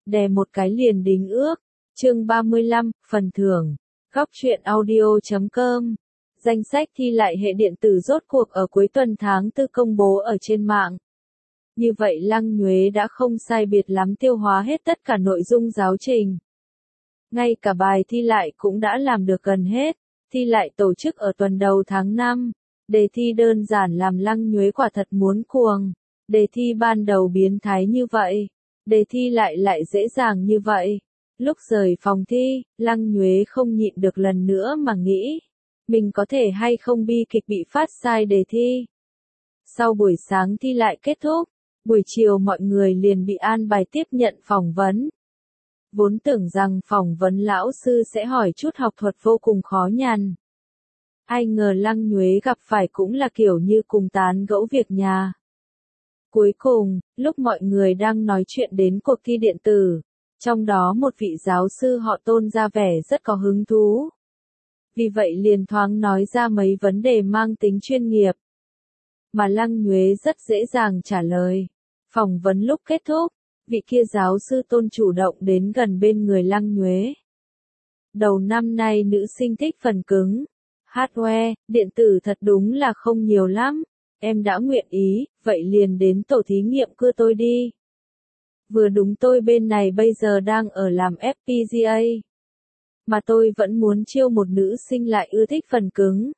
đè một cái liền đính ước. Chương 35, phần thưởng. Góc truyện audio.com. Danh sách thi lại hệ điện tử rốt cuộc ở cuối tuần tháng 4 công bố ở trên mạng. Như vậy Lăng Nhuế đã không sai biệt lắm tiêu hóa hết tất cả nội dung giáo trình. Ngay cả bài thi lại cũng đã làm được gần hết. Thi lại tổ chức ở tuần đầu tháng 5. Đề thi đơn giản làm Lăng Nhuế quả thật muốn cuồng. Đề thi ban đầu biến thái như vậy. Đề thi lại dễ dàng như vậy. Lúc rời phòng thi, Lăng Nhuế không nhịn được lần nữa mà nghĩ. Mình có thể hay không bi kịch bị phát sai đề thi. Sau buổi sáng thi lại kết thúc, buổi chiều mọi người liền bị an bài tiếp nhận phỏng vấn. Vốn tưởng rằng phỏng vấn lão sư sẽ hỏi chút học thuật vô cùng khó nhằn. Ai ngờ Lăng Nhuế gặp phải cũng là kiểu như cùng tán gẫu việc nhà. Cuối cùng, lúc mọi người đang nói chuyện đến cuộc thi điện tử, trong đó một vị giáo sư họ Tôn ra vẻ rất có hứng thú. Vì vậy liền thoáng nói ra mấy vấn đề mang tính chuyên nghiệp. Mà Lăng Nhuế rất dễ dàng trả lời. Phỏng vấn lúc kết thúc, vị kia giáo sư Tôn chủ động đến gần bên người Lăng Nhuế. Đầu năm nay nữ sinh thích phần cứng. Hardware, điện tử thật đúng là không nhiều lắm. Em đã nguyện ý, vậy liền đến tổ thí nghiệm cưa tôi đi. Vừa đúng tôi bên này bây giờ đang ở làm FPGA. Mà tôi vẫn muốn chiêu một nữ sinh lại ưa thích phần cứng.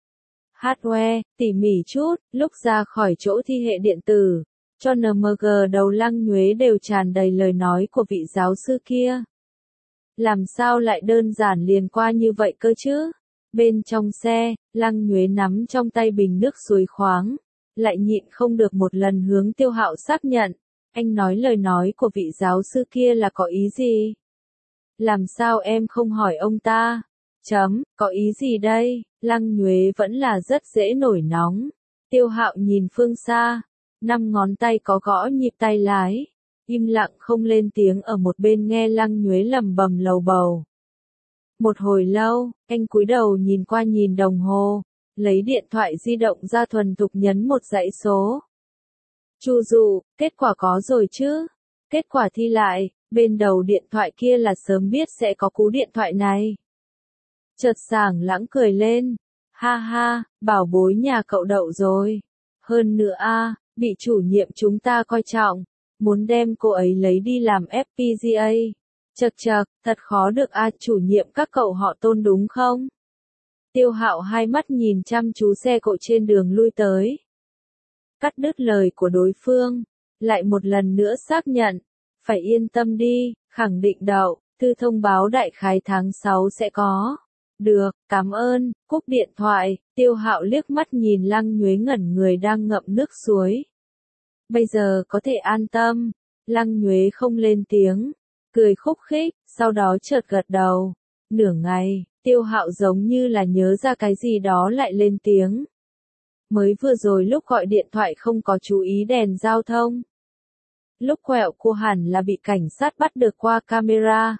Hardware, tỉ mỉ chút, lúc ra khỏi chỗ thi hệ điện tử, cho NMG đầu Lăng Nhuế đều tràn đầy lời nói của vị giáo sư kia. Làm sao lại đơn giản liền qua như vậy cơ chứ? Bên trong xe, Lăng Nhuế nắm trong tay bình nước suối khoáng, lại nhịn không được một lần hướng Tiêu Hạo xác nhận. Anh nói lời nói của vị giáo sư kia là có ý gì? Làm sao em không hỏi ông ta? Có ý gì đây? Lăng Nhuế vẫn là rất dễ nổi nóng. Tiêu Hạo nhìn phương xa, 5 ngón tay có gõ nhịp tay lái, im lặng không lên tiếng ở một bên nghe Lăng Nhuế lẩm bẩm lầu bầu. Một hồi lâu, anh cúi đầu nhìn qua nhìn đồng hồ, lấy điện thoại di động ra thuần thục nhấn một dãy số. Chu dụ, kết quả có rồi chứ? Kết quả thi lại, bên đầu điện thoại kia là sớm biết sẽ có cú điện thoại này. Chợt sảng lãng cười lên. Ha ha, bảo bối nhà cậu đậu rồi. Hơn nữa bị chủ nhiệm chúng ta coi trọng, muốn đem cô ấy lấy đi làm FPGA. Chậc, thật khó được chủ nhiệm các cậu họ Tôn đúng không? Tiêu Hạo hai mắt nhìn chăm chú xe cộ trên đường lui tới. Cắt đứt lời của đối phương, lại một lần nữa xác nhận, phải yên tâm đi, khẳng định đậu, thư thông báo đại khái tháng 6 sẽ có. Được, cảm ơn, cúp điện thoại, Tiêu Hạo liếc mắt nhìn Lăng Nhuế ngẩn người đang ngậm nước suối. Bây giờ có thể an tâm, Lăng Nhuế không lên tiếng, cười khúc khích, sau đó chợt gật đầu. Nửa ngày, Tiêu Hạo giống như là nhớ ra cái gì đó lại lên tiếng. Mới vừa rồi lúc gọi điện thoại không có chú ý đèn giao thông. Lúc quẹo cô hẳn là bị cảnh sát bắt được qua camera.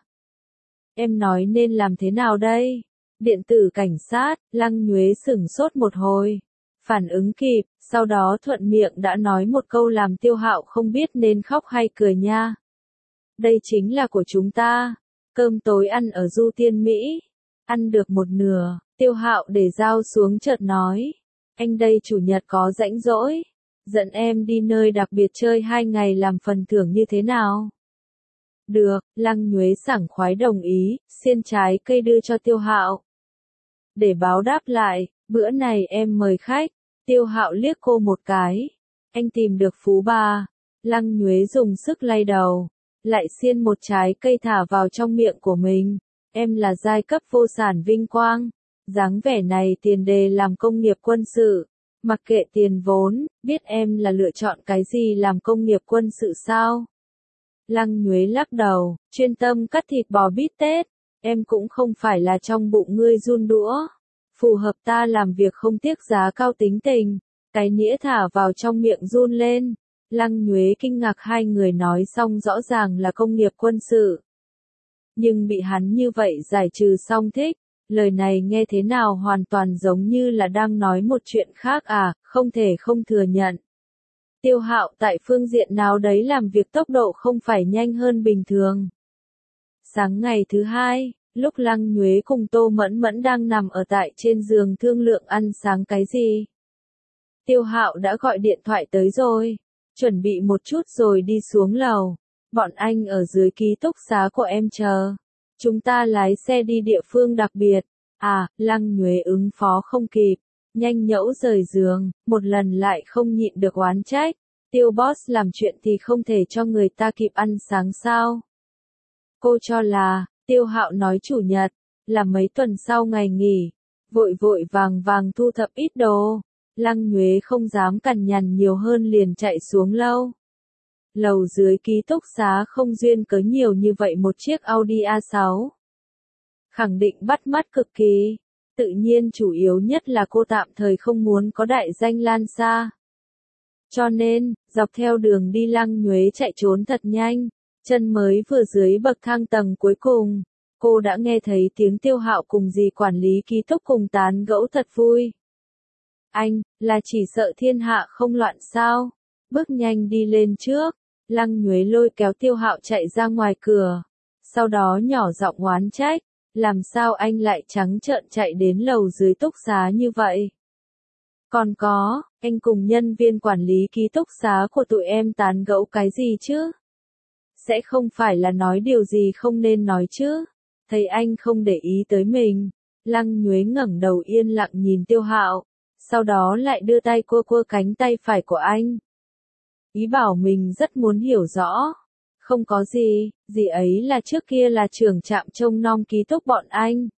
Em nói nên làm thế nào đây? Điện tử cảnh sát, Lăng Nhuế sửng sốt một hồi. Phản ứng kịp, sau đó thuận miệng đã nói một câu làm Tiêu Hạo không biết nên khóc hay cười nha. Đây chính là của chúng ta. Cơm tối ăn ở Du Tiên Mỹ. Ăn được một nửa, Tiêu Hạo để dao xuống chợt nói. Anh đây chủ nhật có rãnh rỗi. Dẫn em đi nơi đặc biệt chơi 2 ngày làm phần thưởng như thế nào? Được, Lăng Nhuế sảng khoái đồng ý, xiên trái cây đưa cho Tiêu Hạo. Để báo đáp lại, bữa này em mời khách. Tiêu Hạo liếc cô một cái. Anh tìm được phú bà. Lăng Nhuế dùng sức lay đầu, lại xiên một trái cây thả vào trong miệng của mình. Em là giai cấp vô sản vinh quang. Dáng vẻ này tiền đề làm công nghiệp quân sự. Mặc kệ tiền vốn, biết em là lựa chọn cái gì làm công nghiệp quân sự sao? Lăng Nhuế lắc đầu, chuyên tâm cắt thịt bò bít tết. Em cũng không phải là trong bụng ngươi run đũa. Phù hợp ta làm việc không tiếc giá cao tính tình. Cái nĩa thả vào trong miệng run lên. Lăng Nhuế kinh ngạc hai người nói xong rõ ràng là công nghiệp quân sự. Nhưng bị hắn như vậy giải trừ xong thích. Lời này nghe thế nào hoàn toàn giống như là đang nói một chuyện khác không thể không thừa nhận. Tiêu Hạo tại phương diện nào đấy làm việc tốc độ không phải nhanh hơn bình thường. Sáng ngày thứ hai, lúc Lăng Nhuế cùng Tô Mẫn Mẫn đang nằm ở tại trên giường thương lượng ăn sáng cái gì, Tiêu Hạo đã gọi điện thoại tới rồi, chuẩn bị một chút rồi đi xuống lầu. Bọn anh ở dưới ký túc xá của em chờ. Chúng ta lái xe đi địa phương đặc biệt. À, Lăng Nhuế ứng phó không kịp, nhanh nhẩu rời giường, một lần lại không nhịn được oán trách. Tiêu boss làm chuyện thì không thể cho người ta kịp ăn sáng sao? Cô cho là, Tiêu Hạo nói chủ nhật, là mấy tuần sau ngày nghỉ, vội vội vàng vàng thu thập ít đồ. Lăng Nhuế không dám cằn nhằn nhiều hơn liền chạy xuống lâu. Lầu dưới ký túc xá không duyên cớ nhiều như vậy một chiếc Audi A6. Khẳng định bắt mắt cực kỳ. Tự nhiên chủ yếu nhất là cô tạm thời không muốn có đại danh lan xa. Cho nên, dọc theo đường đi Lăng Nhuế chạy trốn thật nhanh. Chân mới vừa dưới bậc thang tầng cuối cùng, cô đã nghe thấy tiếng Tiêu Hạo cùng dì quản lý ký túc cùng tán gẫu thật vui. Anh, là chỉ sợ thiên hạ không loạn sao? Bước nhanh đi lên trước, Lăng Nhuế lôi kéo Tiêu Hạo chạy ra ngoài cửa. Sau đó nhỏ giọng oán trách, làm sao anh lại trắng trợn chạy đến lầu dưới túc xá như vậy? Còn có, anh cùng nhân viên quản lý ký túc xá của tụi em tán gẫu cái gì chứ? Sẽ không phải là nói điều gì không nên nói chứ? Thấy anh không để ý tới mình, Lăng Nhuế ngẩng đầu yên lặng nhìn Tiêu Hạo, sau đó lại đưa tay cua cua cánh tay phải của anh. Ý bảo mình rất muốn hiểu rõ. Không có gì, dì ấy là trước kia là trưởng trạm trông nom ký túc bọn anh.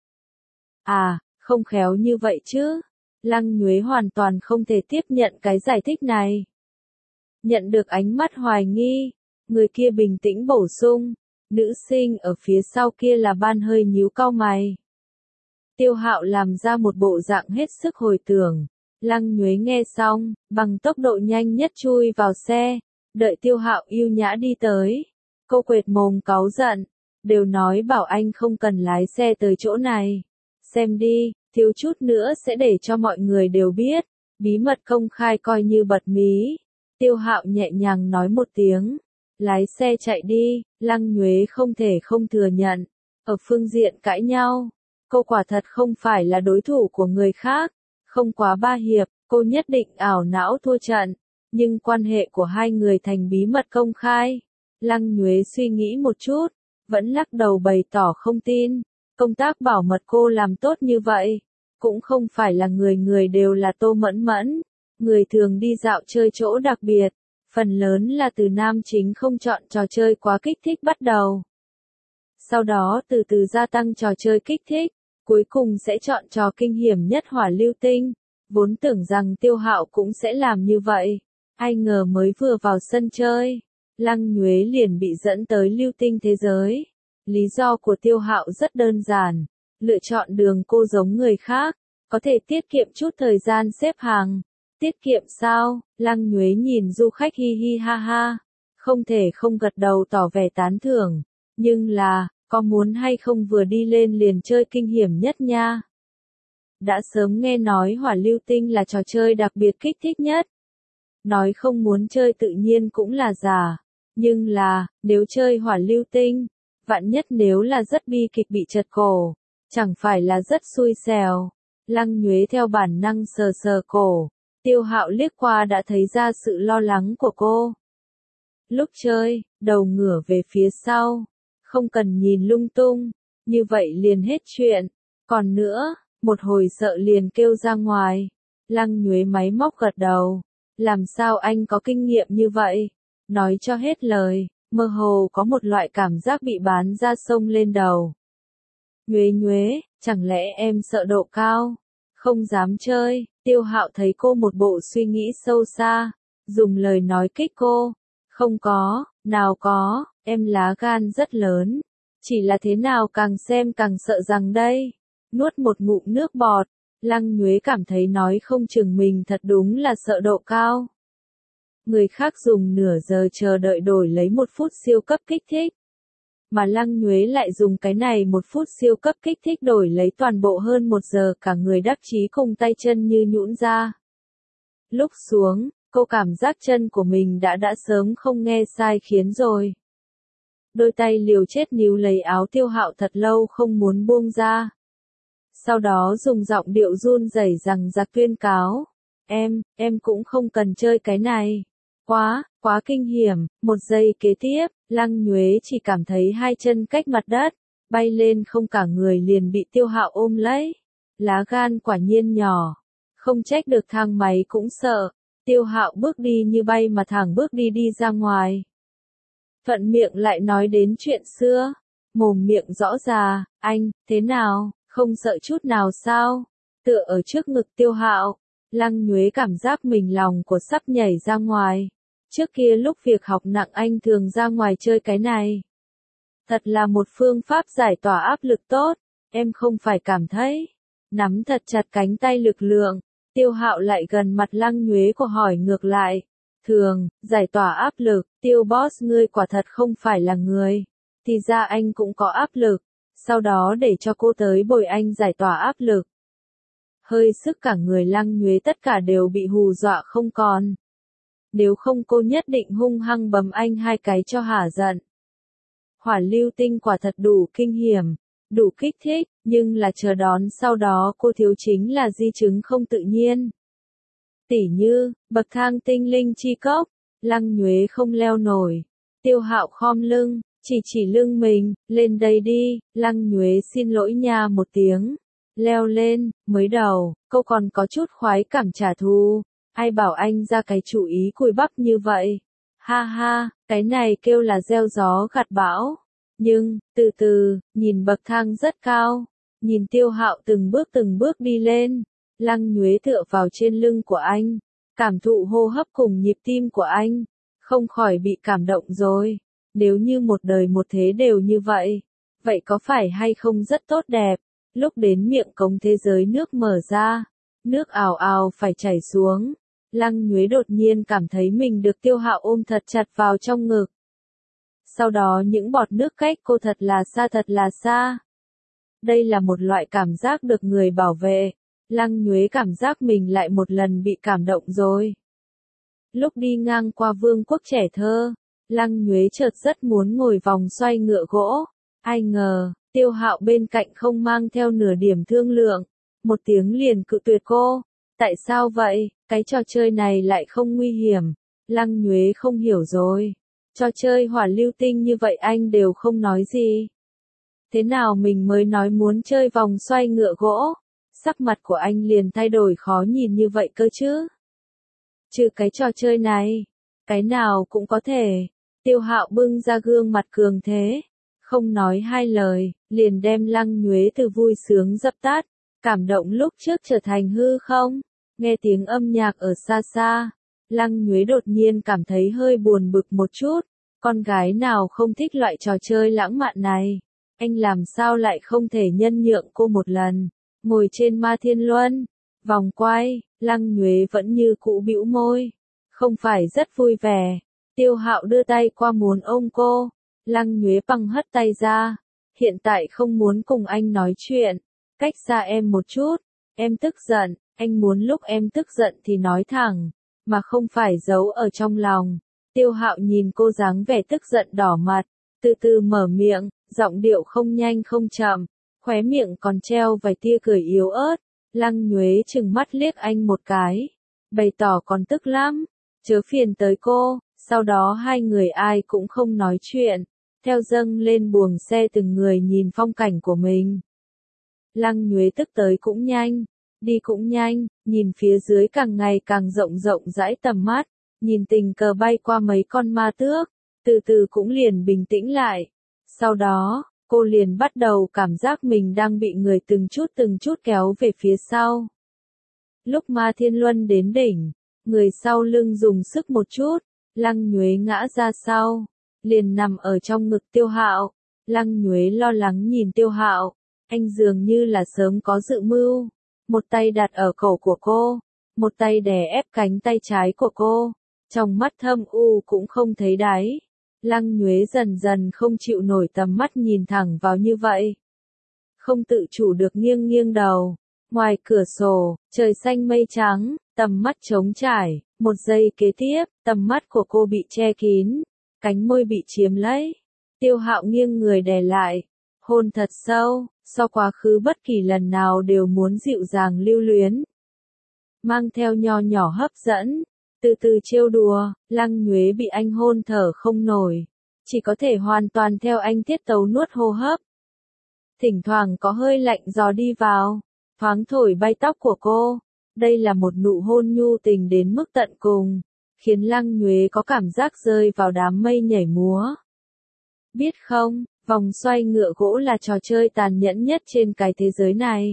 À, không khéo như vậy chứ. Lăng Nhuế hoàn toàn không thể tiếp nhận cái giải thích này. Nhận được ánh mắt hoài nghi, người kia bình tĩnh bổ sung, nữ sinh ở phía sau kia là Ban hơi nhíu cau mày. Tiêu Hạo làm ra một bộ dạng hết sức hồi tưởng. Lăng Nhuế nghe xong, bằng tốc độ nhanh nhất chui vào xe, đợi Tiêu Hạo yêu nhã đi tới. Cô quệt mồm cáu giận, đều nói bảo anh không cần lái xe tới chỗ này. Xem đi, thiếu chút nữa sẽ để cho mọi người đều biết, bí mật công khai coi như bật mí. Tiêu Hạo nhẹ nhàng nói một tiếng, lái xe chạy đi. Lăng Nhuế không thể không thừa nhận, ở phương diện cãi nhau, cô quả thật không phải là đối thủ của người khác. Không quá 3 hiệp, cô nhất định ảo não thua trận, nhưng quan hệ của hai người thành bí mật công khai. Lăng Nhuế suy nghĩ một chút, vẫn lắc đầu bày tỏ không tin. Công tác bảo mật cô làm tốt như vậy, cũng không phải là người người đều là Tô Mẫn Mẫn. Người thường đi dạo chơi chỗ đặc biệt, phần lớn là từ nam chính không chọn trò chơi quá kích thích bắt đầu. Sau đó từ từ gia tăng trò chơi kích thích, cuối cùng sẽ chọn trò kinh hiểm nhất hỏa lưu tinh. Vốn tưởng rằng Tiêu Hạo cũng sẽ làm như vậy, ai ngờ mới vừa vào sân chơi, Lăng Nhuế liền bị dẫn tới lưu tinh thế giới. Lý do của Tiêu Hạo rất đơn giản, lựa chọn đường cô giống người khác, có thể tiết kiệm chút thời gian xếp hàng. Tiết kiệm sao? Lăng Nhuế nhìn du khách hi hi ha ha, không thể không gật đầu tỏ vẻ tán thưởng, nhưng là, có muốn hay không vừa đi lên liền chơi kinh hiểm nhất nha. Đã sớm nghe nói hỏa lưu tinh là trò chơi đặc biệt kích thích nhất. Nói không muốn chơi tự nhiên cũng là giả, nhưng là, nếu chơi hỏa lưu tinh, vạn nhất nếu là rất bi kịch bị trật cổ, chẳng phải là rất xui xẻo. Lăng Nhuế theo bản năng sờ sờ cổ, Tiêu Hạo liếc qua đã thấy ra sự lo lắng của cô. Lúc chơi, đầu ngửa về phía sau, không cần nhìn lung tung, như vậy liền hết chuyện. Còn nữa, một hồi sợ liền kêu ra ngoài. Lăng Nhuế máy móc gật đầu. Làm sao anh có kinh nghiệm như vậy? Nói cho hết lời, mơ hồ có một loại cảm giác bị bán ra sông lên đầu. Nhuế Nhuế, chẳng lẽ em sợ độ cao? Không dám chơi. Tiêu Hạo thấy cô một bộ suy nghĩ sâu xa, dùng lời nói kích cô. Không có, nào có, em lá gan rất lớn. Chỉ là thế nào càng xem càng sợ rằng đây. Nuốt một ngụm nước bọt, Lăng Nhuế cảm thấy nói không chừng mình thật đúng là sợ độ cao. Người khác dùng nửa giờ chờ đợi đổi lấy 1 phút siêu cấp kích thích. Mà Lăng Nhuế lại dùng cái này 1 phút siêu cấp kích thích đổi lấy toàn bộ hơn 1 giờ, cả người đắc chí cùng tay chân như nhũn ra. Lúc xuống, Cô cảm giác chân của mình đã sớm không nghe sai khiến rồi. Đôi tay liều chết níu lấy áo Tiêu Hạo thật lâu không muốn buông ra. Sau đó dùng giọng điệu run rẩy rằng giặc tuyên cáo. Em cũng không cần chơi cái này. Quá kinh hiểm. Một giây kế tiếp, Lăng Nhuế chỉ cảm thấy hai chân cách mặt đất, bay lên không cả người liền bị Tiêu Hạo ôm lấy. Lá gan quả nhiên nhỏ. Không trách được thang máy cũng sợ. Tiêu Hạo bước đi như bay mà thẳng bước đi ra ngoài. Thuận miệng lại nói đến chuyện xưa. Mồm miệng rõ ra, anh, thế nào, không sợ chút nào sao? Tựa ở trước ngực Tiêu Hạo, Lăng Nhuế cảm giác mình lòng của sắp nhảy ra ngoài. Trước kia lúc việc học nặng anh thường ra ngoài chơi cái này. Thật là một phương pháp giải tỏa áp lực tốt, em không phải cảm thấy. Nắm thật chặt cánh tay lực lượng, Tiêu Hạo lại gần mặt Lăng Nhuế của hỏi ngược lại. Thường, giải tỏa áp lực, Tiêu boss ngươi quả thật không phải là người. Thì ra anh cũng có áp lực, sau đó để cho cô tới bồi anh giải tỏa áp lực. Hơi sức cả người Lăng Nhuế tất cả đều bị hù dọa không còn. Nếu không cô nhất định hung hăng bầm anh hai cái cho hả giận. Hỏa lưu tinh quả thật đủ kinh hiểm, đủ kích thích, nhưng là chờ đón sau đó cô thiếu chính là di chứng không tự nhiên. Tỉ như, bậc thang tinh linh chi cốc, Lăng Nhuế không leo nổi. Tiêu Hạo khom lưng, chỉ lưng mình, lên đây đi, Lăng Nhuế xin lỗi nha một tiếng. Leo lên, mới đầu, cô còn có chút khoái cảm trả thù. Ai bảo anh ra cái chủ ý cùi bắp như vậy? Ha ha, cái này kêu là gieo gió gặt bão. Nhưng, từ từ, nhìn bậc thang rất cao. Nhìn Tiêu Hạo từng bước đi lên. Lăng Nhuế tựa vào trên lưng của anh. Cảm thụ hô hấp cùng nhịp tim của anh. Không khỏi bị cảm động rồi. Nếu như một đời một thế đều như vậy. Vậy có phải hay không rất tốt đẹp? Lúc đến miệng cống thế giới nước mở ra. Nước ào ào phải chảy xuống. Lăng Nhuế đột nhiên cảm thấy mình được Tiêu Hạo ôm thật chặt vào trong ngực. Sau đó những bọt nước cách cô thật là xa. Đây là một loại cảm giác được người bảo vệ. Lăng Nhuế cảm giác mình lại một lần bị cảm động rồi. Lúc đi ngang qua vương quốc trẻ thơ, Lăng Nhuế chợt rất muốn ngồi vòng xoay ngựa gỗ. Ai ngờ, Tiêu Hạo bên cạnh không mang theo nửa điểm thương lượng. Một tiếng liền cự tuyệt cô. Tại sao vậy, cái trò chơi này lại không nguy hiểm? Lăng Nhuế không hiểu rồi. Trò chơi hỏa lưu tinh như vậy anh đều không nói gì. Thế nào mình mới nói muốn chơi vòng xoay ngựa gỗ? Sắc mặt của anh liền thay đổi khó nhìn như vậy cơ chứ. Trừ cái trò chơi này, cái nào cũng có thể. Tiêu Hạo bưng ra gương mặt cường thế. Không nói hai lời, liền đem Lăng Nhuế từ vui sướng dập tắt. Cảm động lúc trước trở thành hư không? Nghe tiếng âm nhạc ở xa xa. Lăng Nhuế đột nhiên cảm thấy hơi buồn bực một chút. Con gái nào không thích loại trò chơi lãng mạn này? Anh làm sao lại không thể nhân nhượng cô một lần? Ngồi trên Ma Thiên Luân, vòng quay, Lăng Nhuế vẫn như cũ bĩu môi. Không phải rất vui vẻ. Tiêu Hạo đưa tay qua muốn ôm cô. Lăng Nhuế băng hất tay ra. Hiện tại không muốn cùng anh nói chuyện. Cách xa em một chút. Em tức giận. Anh muốn lúc em tức giận thì nói thẳng. Mà không phải giấu ở trong lòng. Tiêu Hạo nhìn cô dáng vẻ tức giận đỏ mặt. Từ từ mở miệng. Giọng điệu không nhanh không chậm. Khóe miệng còn treo vài tia cười yếu ớt. Lăng Nhuế trừng mắt liếc anh một cái. Bày tỏ còn tức lắm. Chớ phiền tới cô. Sau đó hai người ai cũng không nói chuyện. Theo dâng lên buồng xe từng người nhìn phong cảnh của mình. Lăng Nhuế tức tới cũng nhanh. Đi cũng nhanh. Nhìn phía dưới càng ngày càng rộng rãi tầm mắt. Nhìn tình cờ bay qua mấy con ma tước. Từ từ cũng liền bình tĩnh lại. Sau đó, cô liền bắt đầu cảm giác mình đang bị người từng chút kéo về phía sau. Lúc Ma Thiên Luân đến đỉnh, người sau lưng dùng sức một chút, Lăng Nhuế ngã ra sau, liền nằm ở trong ngực Tiêu Hạo. Lăng Nhuế lo lắng nhìn Tiêu Hạo, anh dường như là sớm có dự mưu, một tay đặt ở cổ của cô, một tay đè ép cánh tay trái của cô, trong mắt thâm u cũng không thấy đáy. Lăng Nhuế dần dần không chịu nổi tầm mắt nhìn thẳng vào như vậy. Không tự chủ được nghiêng đầu. Ngoài cửa sổ, trời xanh mây trắng, tầm mắt trống trải, Một giây kế tiếp, tầm mắt của cô bị che kín, cánh môi bị chiếm lấy. Tiêu Hạo nghiêng người đè lại, hôn thật sâu, so quá khứ bất kỳ lần nào đều muốn dịu dàng lưu luyến. Mang theo nho nhỏ hấp dẫn, từ từ trêu đùa, Lăng Nhuế bị anh hôn thở không nổi, chỉ có thể hoàn toàn theo anh tiết tấu nuốt hô hấp. Thỉnh thoảng có hơi lạnh gió đi vào, thoáng thổi bay tóc của cô. Đây là một nụ hôn nhu tình đến mức tận cùng, khiến Lăng Nhuế có cảm giác rơi vào đám mây nhảy múa. Biết không, vòng xoay ngựa gỗ là trò chơi tàn nhẫn nhất trên cái thế giới này.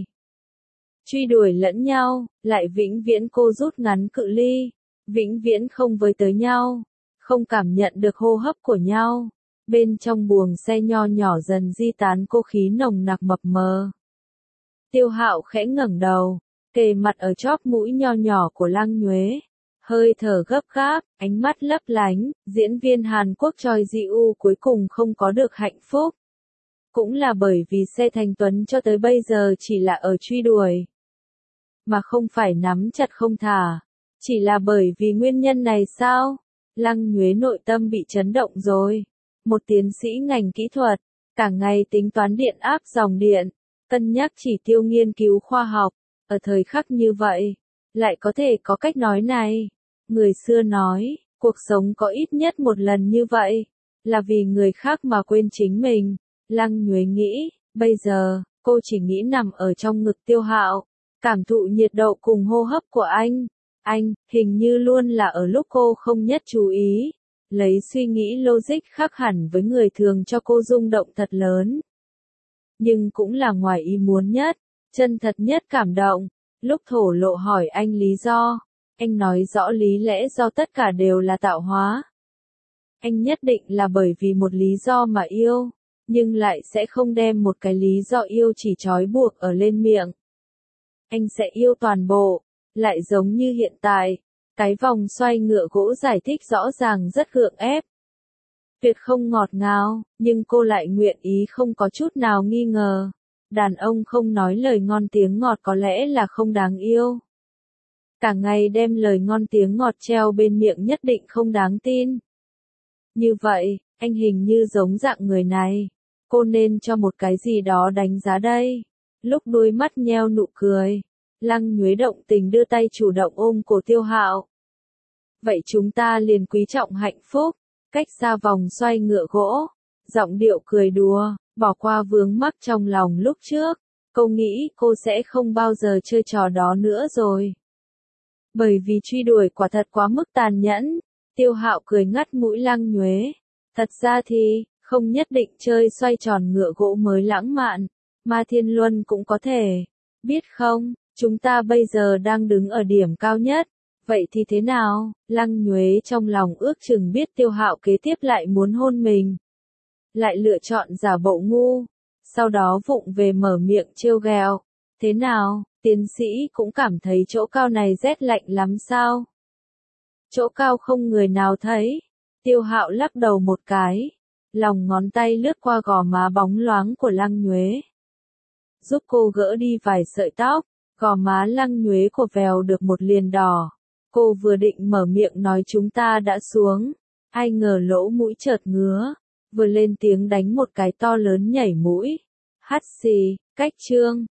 Truy đuổi lẫn nhau, lại vĩnh viễn cô rút ngắn cự ly, vĩnh viễn không với tới nhau, không cảm nhận được hô hấp của nhau. Bên trong buồng xe nho nhỏ dần di tán cô khí nồng nặc mập mờ. Tiêu Hạo khẽ ngẩng đầu, kề mặt ở chóp mũi nho nhỏ của Lăng Nhuế, hơi thở gấp gáp, ánh mắt lấp lánh, diễn viên Hàn Quốc Choi Ji-woo cuối cùng không có được hạnh phúc. Cũng là bởi vì xe Thành Tuấn cho tới bây giờ chỉ là ở truy đuổi, mà không phải nắm chặt không thả. Chỉ là bởi vì nguyên nhân này sao? Lăng Nhuế nội tâm bị chấn động rồi. Một tiến sĩ ngành kỹ thuật, cả ngày tính toán điện áp dòng điện, cân nhắc chỉ tiêu nghiên cứu khoa học, ở thời khắc như vậy, lại có thể có cách nói này. Người xưa nói, cuộc sống có ít nhất một lần như vậy, là vì người khác mà quên chính mình. Lăng Nhuế nghĩ, bây giờ, cô chỉ nghĩ nằm ở trong ngực Tiêu Hạo, cảm thụ nhiệt độ cùng hô hấp của anh. Anh, hình như luôn là ở lúc cô không nhất chú ý, lấy suy nghĩ logic khác hẳn với người thường cho cô rung động thật lớn. Nhưng cũng là ngoài ý muốn nhất, chân thật nhất cảm động, lúc thổ lộ hỏi anh lý do, anh nói rõ lý lẽ do tất cả đều là tạo hóa. Anh nhất định là bởi vì một lý do mà yêu, nhưng lại sẽ không đem một cái lý do yêu chỉ trói buộc ở lên miệng. Anh sẽ yêu toàn bộ, lại giống như hiện tại, cái vòng xoay ngựa gỗ giải thích rõ ràng rất gượng ép. Tuyệt không ngọt ngào, nhưng cô lại nguyện ý không có chút nào nghi ngờ. Đàn ông không nói lời ngon tiếng ngọt có lẽ là không đáng yêu. Cả ngày đem lời ngon tiếng ngọt treo bên miệng nhất định không đáng tin. Như vậy, anh hình như giống dạng người này. Cô nên cho một cái gì đó đánh giá đây. Lúc đôi mắt nheo nụ cười, Lăng Nhuế động tình đưa tay chủ động ôm cổ Tiêu Hạo. Vậy chúng ta liền quý trọng hạnh phúc, cách xa vòng xoay ngựa gỗ, giọng điệu cười đùa, bỏ qua vướng mắc trong lòng lúc trước, cô nghĩ cô sẽ không bao giờ chơi trò đó nữa rồi. Bởi vì truy đuổi quả thật quá mức tàn nhẫn, Tiêu Hạo cười ngắt mũi Lăng Nhuế. Thật ra thì, không nhất định chơi xoay tròn ngựa gỗ mới lãng mạn, mà thiên luân cũng có thể. Biết không, chúng ta bây giờ đang đứng ở điểm cao nhất. Vậy thì thế nào? Lăng Nhuế trong lòng ước chừng biết Tiêu Hạo kế tiếp lại muốn hôn mình. Lại lựa chọn giả bộ ngu. Sau đó vụng về mở miệng trêu ghẹo. Thế nào, tiến sĩ cũng cảm thấy chỗ cao này rét lạnh lắm sao? Chỗ cao không người nào thấy. Tiêu Hạo lắc đầu một cái. Lòng ngón tay lướt qua gò má bóng loáng của Lăng Nhuế. Giúp cô gỡ đi vài sợi tóc. Gò má Lăng Nhuế của vèo được một liền đỏ. Cô vừa định mở miệng nói chúng ta đã xuống, ai ngờ lỗ mũi chợt ngứa, vừa lên tiếng đánh một cái to lớn nhảy mũi. Hắt xì, cách chương.